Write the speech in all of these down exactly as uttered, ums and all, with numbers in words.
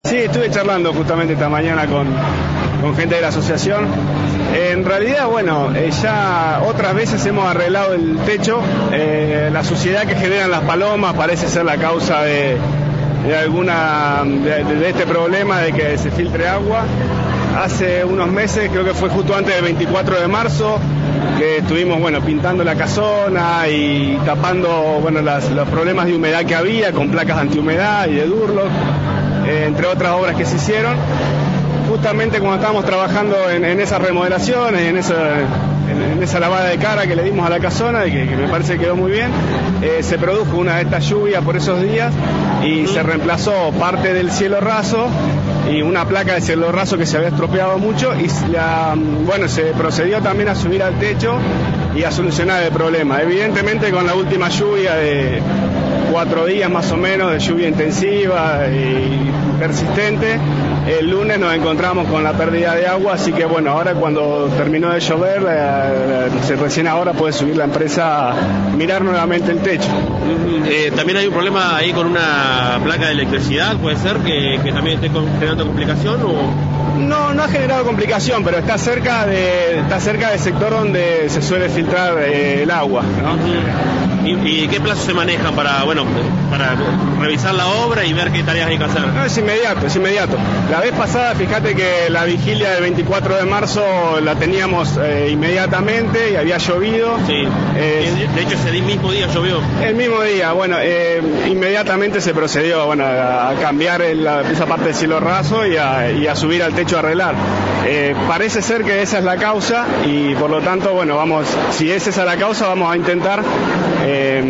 Sí, estuve charlando justamente esta mañana con, con gente de la asociación. En realidad, bueno, eh, ya otras veces hemos arreglado el techo. Eh, la suciedad que generan las palomas parece ser la causa de, de alguna de, de este problema de que se filtre agua. Hace unos meses, creo que fue justo antes del veinticuatro de marzo, que estuvimos, bueno, pintando la casona y tapando, bueno, las, los problemas de humedad que había con placas antihumedad y de Durlock, eh, entre otras obras que se hicieron. Justamente cuando estábamos trabajando en, en esas remodelaciones, en esa, en, en esa lavada de cara que le dimos a la casona, y que, que me parece que quedó muy bien, eh, se produjo una de estas lluvias por esos días y se reemplazó parte del cielo raso y una placa de cielo raso que se había estropeado mucho, y la, bueno, se procedió también a subir al techo y a solucionar el problema. Evidentemente, con la última lluvia de cuatro días más o menos de lluvia intensiva y persistente, el lunes nos encontramos con la pérdida de agua, así que bueno, ahora cuando terminó de llover, eh, eh, recién ahora puede subir la empresa a mirar nuevamente el techo. Eh, también hay un problema ahí con una placa de electricidad, puede ser que, que también esté generando complicación o... No, no ha generado complicación, pero está cerca de está cerca del sector donde se suele filtrar eh, el agua, ¿no? ¿Y, ¿Y qué plazos se manejan para, bueno, para revisar la obra y ver qué tareas hay que hacer? No, es inmediato, es inmediato. La vez pasada, fíjate que la vigilia del veinticuatro de marzo la teníamos eh, inmediatamente y había llovido. Sí, eh, de hecho ese mismo día llovió. El mismo día, bueno, eh, inmediatamente se procedió, bueno, a cambiar el, esa parte del cielo raso y a, y a subir al techo a arreglar. Eh, parece ser que esa es la causa y por lo tanto, bueno, vamos, si es esa la causa, vamos a intentar eh,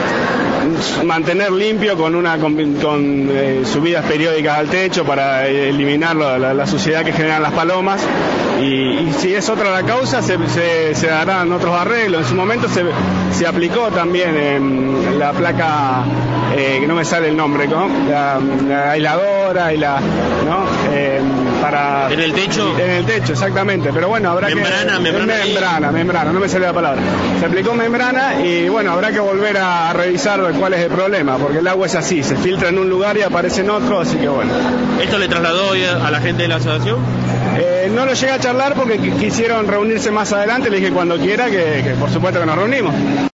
mantener limpio con una con, con eh, subidas periódicas al techo para eliminar la, la, la suciedad que generan las palomas, y, y si es otra la causa se, se, se harán otros arreglos. En su momento se, se aplicó también en la placa, eh, que no me sale el nombre, ¿no? la, la aisladora y la, ¿no? Eh, para en el techo en el techo exactamente, pero bueno, habrá membrana, que membrana membrana, membrana, no me sale la palabra. Se aplicó membrana y bueno, habrá que volver a revisar cuál es el problema, porque el agua es así, se filtra en un lugar y aparece en otro, así que bueno. ¿Esto le trasladó a la gente de la asociación? Eh, no lo llegué a charlar porque quisieron reunirse más adelante, le dije cuando quiera que, que por supuesto que nos reunimos.